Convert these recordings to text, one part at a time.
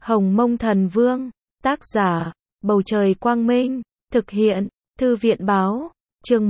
Hồng Mông Thần Vương, tác giả, Bầu Trời Quang Minh, thực hiện, Thư viện Báo, chương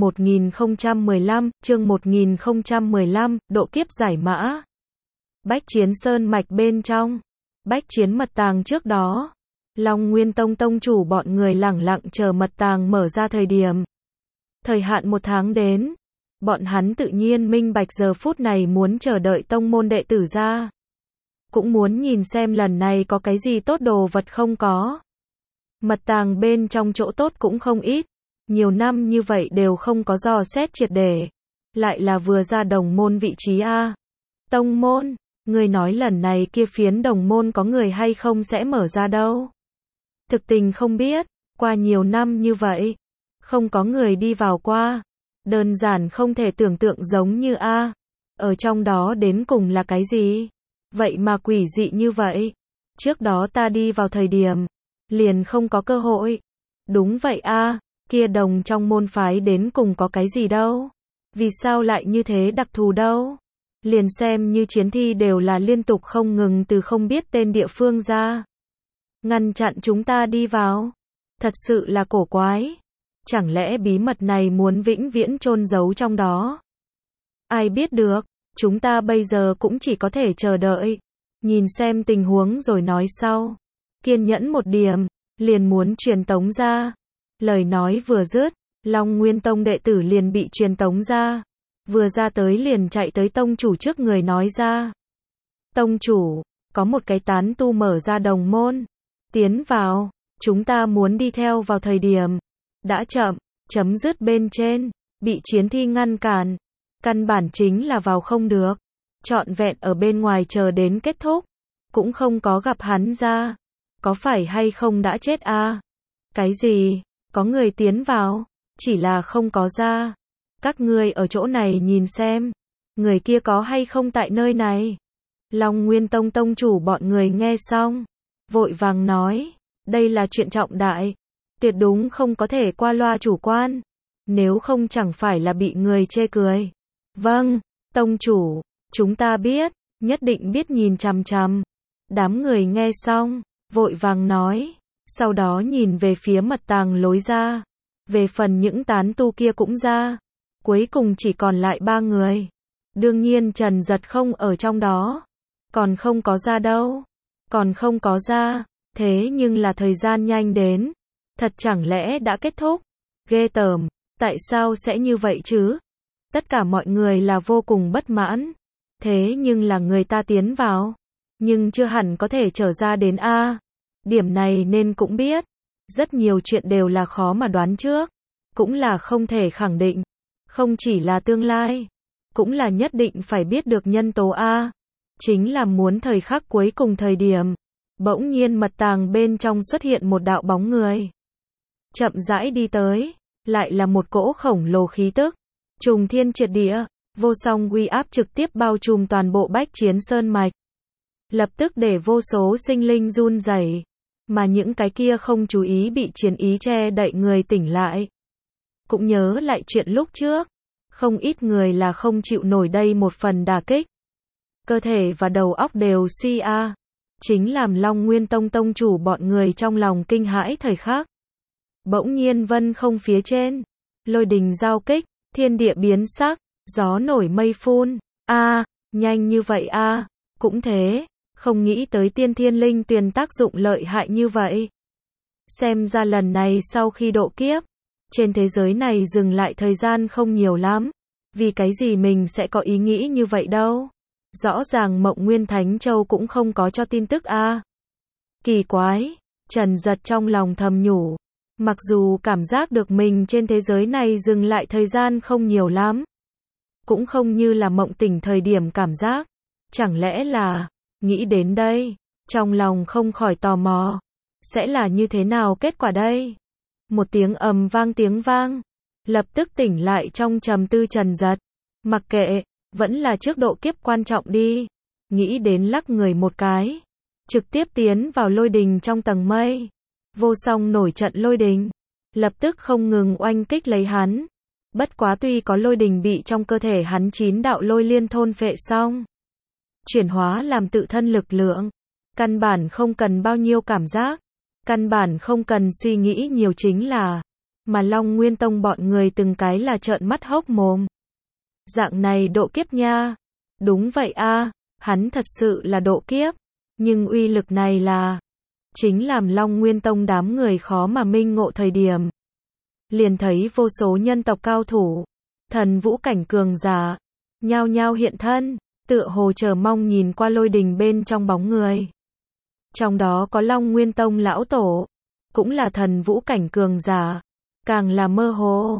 1015, độ kiếp giải mã. Bách Chiến Sơn mạch bên trong, Bách Chiến mật tàng trước đó, Long Nguyên Tông tông chủ bọn người lẳng lặng chờ mật tàng mở ra thời điểm. Thời hạn 1 tháng đến, bọn hắn tự nhiên minh bạch giờ phút này muốn chờ đợi tông môn đệ tử ra. Cũng muốn nhìn xem lần này có cái gì tốt đồ vật không có. Mật tàng bên trong chỗ tốt cũng không ít, nhiều năm như vậy đều không có dò xét triệt để. Lại là vừa ra đồng môn vị trí a. Tông môn, người nói lần này kia phiến đồng môn có người hay không sẽ mở ra đâu. Thực tình không biết, qua nhiều năm như vậy, không có người đi vào qua. Đơn giản không thể tưởng tượng giống như a. Ở trong đó đến cùng là cái gì? Vậy mà quỷ dị như vậy. Trước đó ta đi vào thời điểm, liền không có cơ hội. Đúng vậy a, kia đồng trong môn phái đến cùng có cái gì đâu? Vì sao lại như thế đặc thù đâu? Liền xem như chiến thi đều là liên tục không ngừng từ không biết tên địa phương ra. Ngăn chặn chúng ta đi vào. Thật sự là cổ quái. Chẳng lẽ bí mật này muốn vĩnh viễn chôn giấu trong đó? Ai biết được, chúng ta bây giờ cũng chỉ có thể chờ đợi. Nhìn xem tình huống rồi nói sau. Kiên nhẫn một điểm, liền muốn truyền tống ra. Lời nói vừa dứt, Long Nguyên Tông đệ tử liền bị truyền tống ra. Vừa ra tới liền chạy tới tông chủ trước người nói ra. Tông chủ, có một cái tán tu mở ra đồng môn. Tiến vào, chúng ta muốn đi theo vào thời điểm. Đã chậm, chấm dứt bên trên, bị chiến thi ngăn cản. Căn bản chính là vào không được. Trọn vẹn ở bên ngoài chờ đến kết thúc. Cũng không có gặp hắn ra. Có phải hay không đã chết a? Cái gì? Có người tiến vào, chỉ là không có ra. Các ngươi ở chỗ này nhìn xem. Người kia có hay không tại nơi này? Long Nguyên Tông tông chủ bọn người nghe xong. Vội vàng nói. Đây là chuyện trọng đại. Tuyệt đúng không có thể qua loa chủ quan. Nếu không chẳng phải là bị người chê cười. Vâng, tông chủ, chúng ta biết, nhất định biết nhìn chằm chằm. Đám người nghe xong, vội vàng nói, sau đó nhìn về phía mật tàng lối ra. Về phần những tán tu kia cũng ra, cuối cùng chỉ còn lại 3 người. Đương nhiên Trần Giật không ở trong đó, còn không có ra đâu, còn không có ra, thế nhưng là thời gian nhanh đến, thật chẳng lẽ đã kết thúc? Ghê tởm, tại sao sẽ như vậy chứ? Tất cả mọi người là vô cùng bất mãn. Thế nhưng là người ta tiến vào, nhưng chưa hẳn có thể trở ra đến a. Điểm này nên cũng biết, rất nhiều chuyện đều là khó mà đoán trước, cũng là không thể khẳng định, không chỉ là tương lai, cũng là nhất định phải biết được nhân tố a. Chính là muốn thời khắc cuối cùng thời điểm, bỗng nhiên mật tàng bên trong xuất hiện một đạo bóng người. Chậm rãi đi tới, lại là một cỗ khổng lồ khí tức. Trùng thiên triệt địa, vô song uy áp trực tiếp bao trùm toàn bộ Bách Chiến Sơn mạch. Lập tức để vô số sinh linh run rẩy, mà những cái kia không chú ý bị chiến ý che đậy người tỉnh lại. Cũng nhớ lại chuyện lúc trước, không ít người là không chịu nổi đây một phần đả kích. Cơ thể và đầu óc đều suy a. Chính làm Long Nguyên Tông tông chủ bọn người trong lòng kinh hãi thời khắc. Bỗng nhiên vân không phía trên, lôi đình giao kích. Thiên địa biến sắc, gió nổi mây phun, nhanh như vậy cũng thế, không nghĩ tới tiên thiên linh tuyền tác dụng lợi hại như vậy. Xem ra lần này sau khi độ kiếp, trên thế giới này dừng lại thời gian không nhiều lắm, vì cái gì mình sẽ có ý nghĩ như vậy đâu. Rõ ràng Mộng Nguyên Thánh Châu cũng không có cho tin tức Kỳ quái, Trần Giật trong lòng thầm nhủ. Mặc dù cảm giác được mình trên thế giới này dừng lại thời gian không nhiều lắm, cũng không như là mộng tỉnh thời điểm cảm giác. Chẳng lẽ là, nghĩ đến đây, trong lòng không khỏi tò mò, sẽ là như thế nào kết quả đây? Một tiếng ầm vang tiếng vang, lập tức tỉnh lại trong trầm tư Trần Giật. Mặc kệ, vẫn là trước độ kiếp quan trọng đi. Nghĩ đến lắc người một cái, trực tiếp tiến vào lôi đình trong tầng mây. Vô song nổi trận lôi đình, lập tức không ngừng oanh kích lấy hắn. Bất quá tuy có lôi đình bị trong cơ thể hắn 9 đạo lôi liên thôn phệ xong, chuyển hóa làm tự thân lực lượng, Căn bản không cần bao nhiêu cảm giác, căn bản không cần suy nghĩ nhiều chính là, mà Long Nguyên Tông bọn người từng cái là trợn mắt hốc mồm. Dạng này độ kiếp nha. Đúng vậy a, hắn thật sự là độ kiếp, nhưng uy lực này là chính làm Long Nguyên Tông đám người khó mà minh ngộ thời điểm. Liền thấy vô số nhân tộc cao thủ, thần vũ cảnh cường giả, nhao nhao hiện thân, tựa hồ chờ mong nhìn qua lôi đình bên trong bóng người. Trong đó có Long Nguyên Tông lão tổ, cũng là thần vũ cảnh cường giả, càng là mơ hồ,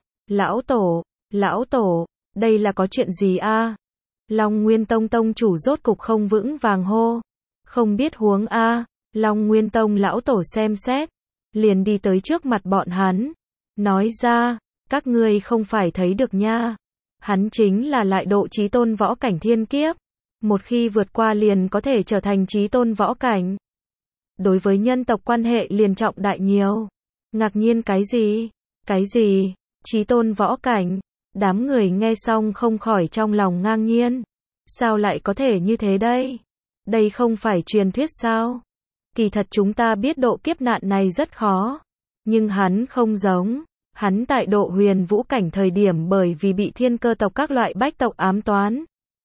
lão tổ, đây là có chuyện gì a? Long Nguyên Tông tông chủ rốt cục không vững vàng hô, không biết huống a. Long Nguyên Tông lão tổ xem xét, liền đi tới trước mặt bọn hắn, nói ra, các ngươi không phải thấy được nha, hắn chính là lại độ chí tôn võ cảnh thiên kiếp, một khi vượt qua liền có thể trở thành chí tôn võ cảnh. Đối với nhân tộc quan hệ liền trọng đại nhiều. Ngạc nhiên cái gì? Cái gì? Chí tôn võ cảnh? Đám người nghe xong không khỏi trong lòng ngang nhiên. Sao lại có thể như thế đây? Đây không phải truyền thuyết sao? Kỳ thật chúng ta biết độ kiếp nạn này rất khó. Nhưng hắn không giống. Hắn tại độ huyền vũ cảnh thời điểm bởi vì bị thiên cơ tộc các loại bách tộc ám toán.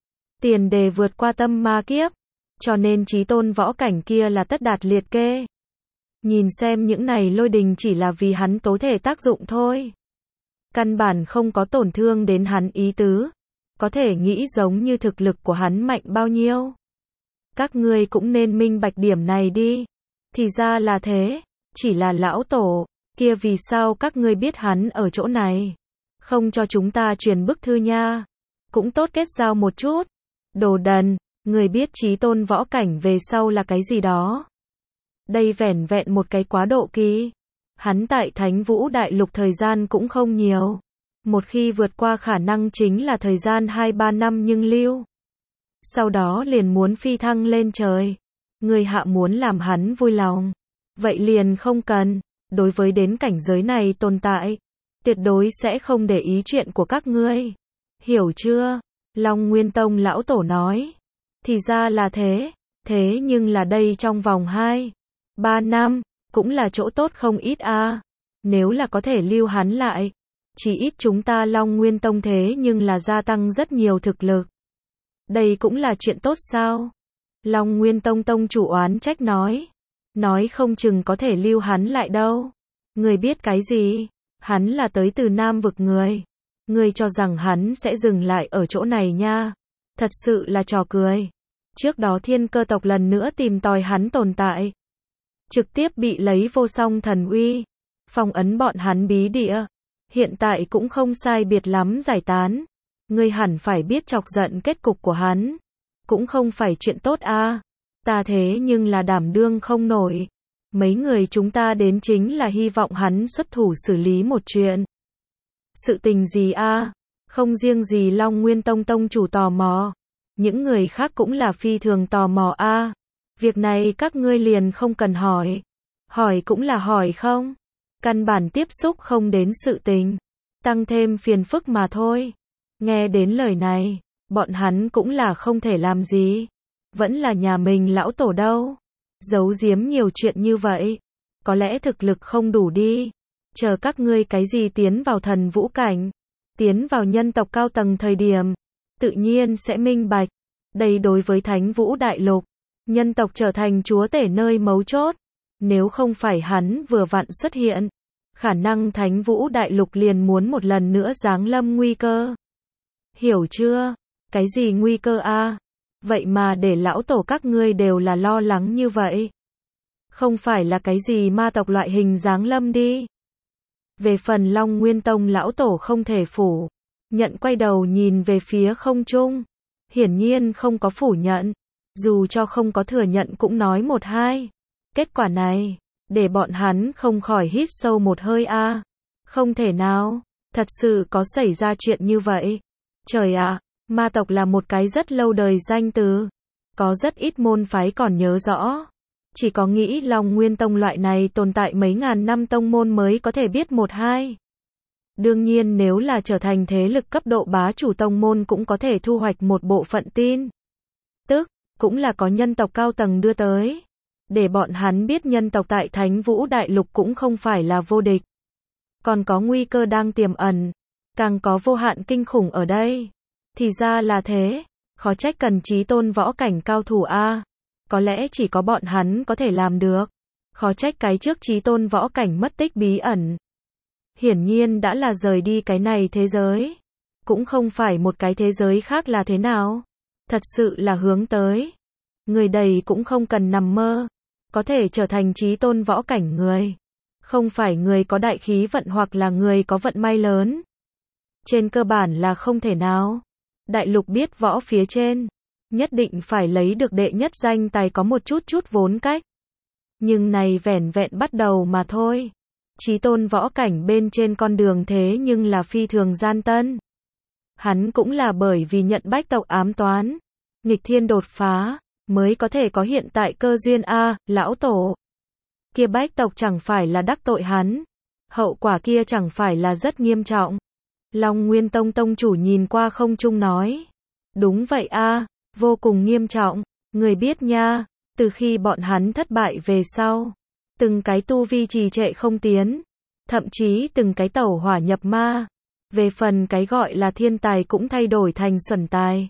Tiền đề vượt qua tâm ma kiếp. Cho nên chí tôn võ cảnh kia là tất đạt liệt kê. Nhìn xem những này lôi đình chỉ là vì hắn tố thể tác dụng thôi. Căn bản không có tổn thương đến hắn ý tứ. Có thể nghĩ giống như thực lực của hắn mạnh bao nhiêu. Các ngươi cũng nên minh bạch điểm này đi. Thì ra là thế. Chỉ là lão tổ. Kia vì sao các ngươi biết hắn ở chỗ này? Không cho chúng ta truyền bức thư nha. Cũng tốt kết giao một chút. Đồ đần. Người biết chí tôn võ cảnh về sau là cái gì đó. Đây vẻn vẹn một cái quá độ kỳ. Hắn tại Thánh Vũ Đại Lục thời gian cũng không nhiều. Một khi vượt qua khả năng chính là thời gian 2-3 năm nhưng lưu. Sau đó liền muốn phi thăng lên trời. Người hạ muốn làm hắn vui lòng. Vậy liền không cần. Đối với đến cảnh giới này tồn tại. Tuyệt đối sẽ không để ý chuyện của các ngươi. Hiểu chưa? Long Nguyên Tông lão tổ nói. Thì ra là thế. Thế nhưng là đây trong vòng 2-3 năm. Cũng là chỗ tốt không ít a. Nếu là có thể lưu hắn lại. Chỉ ít chúng ta Long Nguyên Tông thế nhưng là gia tăng rất nhiều thực lực. Đây cũng là chuyện tốt sao? Long Nguyên Tông tông chủ oán trách nói. Nói không chừng có thể lưu hắn lại đâu. Người biết cái gì? Hắn là tới từ Nam vực người. Người cho rằng hắn sẽ dừng lại ở chỗ này nha. Thật sự là trò cười. Trước đó thiên cơ tộc lần nữa tìm tòi hắn tồn tại. Trực tiếp bị lấy vô song thần uy. Phong ấn bọn hắn bí địa. Hiện tại cũng không sai biệt lắm giải tán. Ngươi hẳn phải biết chọc giận kết cục của hắn. Cũng không phải chuyện tốt a. Ta thế nhưng là đảm đương không nổi. Mấy người chúng ta đến chính là hy vọng hắn xuất thủ xử lý một chuyện. Sự tình gì a? Không riêng gì Long Nguyên Tông tông chủ tò mò. Những người khác cũng là phi thường tò mò a. Việc này các ngươi liền không cần hỏi. Hỏi cũng là hỏi không. Căn bản tiếp xúc không đến sự tình. Tăng thêm phiền phức mà thôi. Nghe đến lời này, bọn hắn cũng là không thể làm gì. Vẫn là nhà mình lão tổ đâu. Giấu giếm nhiều chuyện như vậy. Có lẽ thực lực không đủ đi. Chờ các ngươi cái gì tiến vào thần vũ cảnh. Tiến vào nhân tộc cao tầng thời điểm. Tự nhiên sẽ minh bạch. Đây đối với Thánh Vũ Đại Lục. Nhân tộc trở thành chúa tể nơi mấu chốt. Nếu không phải hắn vừa vặn xuất hiện. Khả năng Thánh Vũ Đại Lục liền muốn một lần nữa giáng lâm nguy cơ. Hiểu chưa? Cái gì nguy cơ a? Vậy mà để lão tổ các ngươi đều là lo lắng như vậy. Không phải là cái gì ma tộc loại hình giáng lâm đi. Về phần Long Nguyên Tông lão tổ không thể phủ nhận, quay đầu nhìn về phía không trung. Hiển nhiên không có phủ nhận. Dù cho không có thừa nhận cũng nói một hai. Kết quả này, để bọn hắn không khỏi hít sâu một hơi a. Không thể nào, thật sự có xảy ra chuyện như vậy. Trời ạ, ma tộc là một cái rất lâu đời danh từ. Có rất ít môn phái còn nhớ rõ. Chỉ có nghĩ Long Nguyên Tông loại này tồn tại mấy ngàn năm tông môn mới có thể biết một hai. Đương nhiên nếu là trở thành thế lực cấp độ bá chủ tông môn cũng có thể thu hoạch một bộ phận tin. Tức, cũng là có nhân tộc cao tầng đưa tới. để bọn hắn biết nhân tộc tại Thánh Vũ Đại Lục cũng không phải là vô địch. Còn có nguy cơ đang tiềm ẩn, càng có vô hạn kinh khủng ở đây. Thì ra là thế, khó trách cần chí tôn võ cảnh cao thủ a. Có lẽ chỉ có bọn hắn có thể làm được. Khó trách cái trước chí tôn võ cảnh mất tích bí ẩn. Hiển nhiên đã là rời đi cái này thế giới. Cũng không phải một cái thế giới khác là thế nào. Thật sự là hướng tới. Người đầy cũng không cần nằm mơ. Có thể trở thành chí tôn võ cảnh người. Không phải người có đại khí vận hoặc là người có vận may lớn. Trên cơ bản là không thể nào. Đại lục biết võ phía trên. Nhất định phải lấy được đệ nhất danh tài có một chút vốn cách. Nhưng này vẻn vẹn bắt đầu mà thôi. Chí tôn võ cảnh bên trên con đường thế nhưng là phi thường gian tân. Hắn cũng là bởi vì nhận bách tộc ám toán. Nghịch thiên đột phá. Mới có thể có hiện tại cơ duyên a, lão tổ. Kia bách tộc chẳng phải là đắc tội hắn. Hậu quả kia chẳng phải là rất nghiêm trọng. Long Nguyên Tông tông chủ nhìn qua không trung nói. Đúng vậy a, vô cùng nghiêm trọng. Người biết nha, từ khi bọn hắn thất bại về sau. Từng cái tu vi trì trệ không tiến. Thậm chí từng cái tẩu hỏa nhập ma. Về phần cái gọi là thiên tài cũng thay đổi thành xuẩn tài.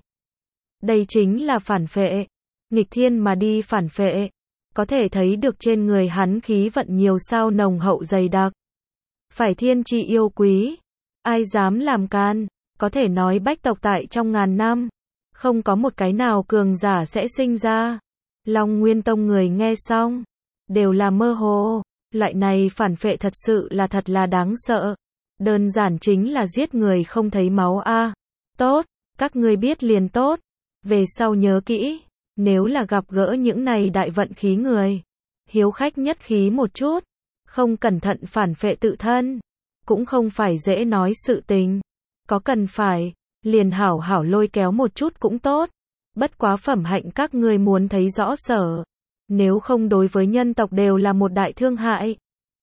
Đây chính là phản phệ. Nghịch thiên mà đi phản phệ. Có thể thấy được trên người hắn khí vận nhiều sao nồng hậu dày đặc. Phải thiên chi yêu quý. Ai dám làm can. Có thể nói bách tộc tại trong ngàn năm. Không có một cái nào cường giả sẽ sinh ra. Long Nguyên Tông người nghe xong. Đều là mơ hồ. Loại này phản phệ thật sự là thật là đáng sợ. Đơn giản chính là giết người không thấy máu a. Tốt, các ngươi biết liền tốt. Về sau nhớ kỹ. Nếu là gặp gỡ những này đại vận khí người. Hiếu khách nhất khí một chút. Không cẩn thận phản phệ tự thân. Cũng không phải dễ nói sự tình. Có cần phải. Liền hảo hảo lôi kéo một chút cũng tốt. Bất quá phẩm hạnh các ngươi muốn thấy rõ sở. Nếu không đối với nhân tộc đều là một đại thương hại.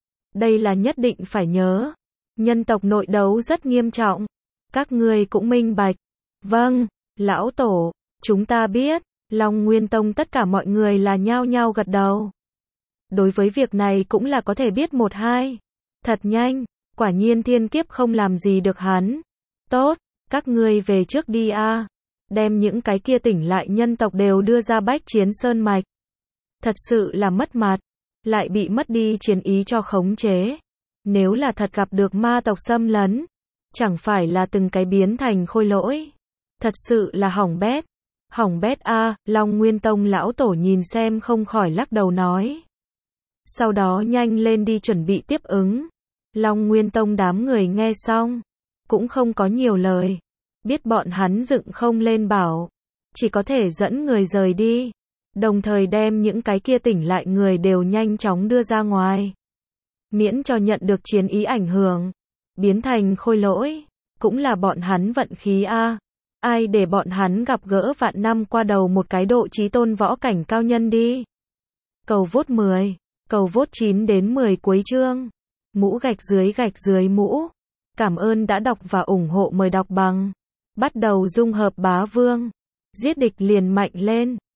Đây là nhất định phải nhớ. Nhân tộc nội đấu rất nghiêm trọng. Các ngươi cũng minh bạch. Vâng, lão tổ, chúng ta biết. Long Nguyên Tông tất cả mọi người là nhao nhao gật đầu. Đối với việc này cũng là có thể biết một hai. Thật nhanh, quả nhiên thiên kiếp không làm gì được hắn. Tốt, các ngươi về trước đi a. Đem những cái kia tỉnh lại nhân tộc đều đưa ra bách chiến sơn mạch. Thật sự là mất mặt. Lại bị mất đi chiến ý cho khống chế. Nếu là thật gặp được ma tộc xâm lấn. Chẳng phải là từng cái biến thành khôi lỗi. Thật sự là hỏng bét. Hỏng bét a, Long Nguyên Tông lão tổ nhìn xem không khỏi lắc đầu nói. Sau đó nhanh lên đi chuẩn bị tiếp ứng. Long Nguyên Tông đám người nghe xong. Cũng không có nhiều lời. Biết bọn hắn dựng không lên bảo. Chỉ có thể dẫn người rời đi. Đồng thời đem những cái kia tỉnh lại người đều nhanh chóng đưa ra ngoài. Miễn cho nhận được chiến ý ảnh hưởng. Biến thành khôi lỗi. Cũng là bọn hắn vận khí a. Ai để bọn hắn gặp gỡ vạn năm qua đầu một cái độ chí tôn võ cảnh cao nhân đi. Cầu vote 10. Cầu vote 9 đến 10 cuối chương. Mũ gạch dưới mũ. Cảm ơn đã đọc và ủng hộ, mời đọc bằng. Bắt đầu dung hợp bá vương. Giết địch liền mạnh lên.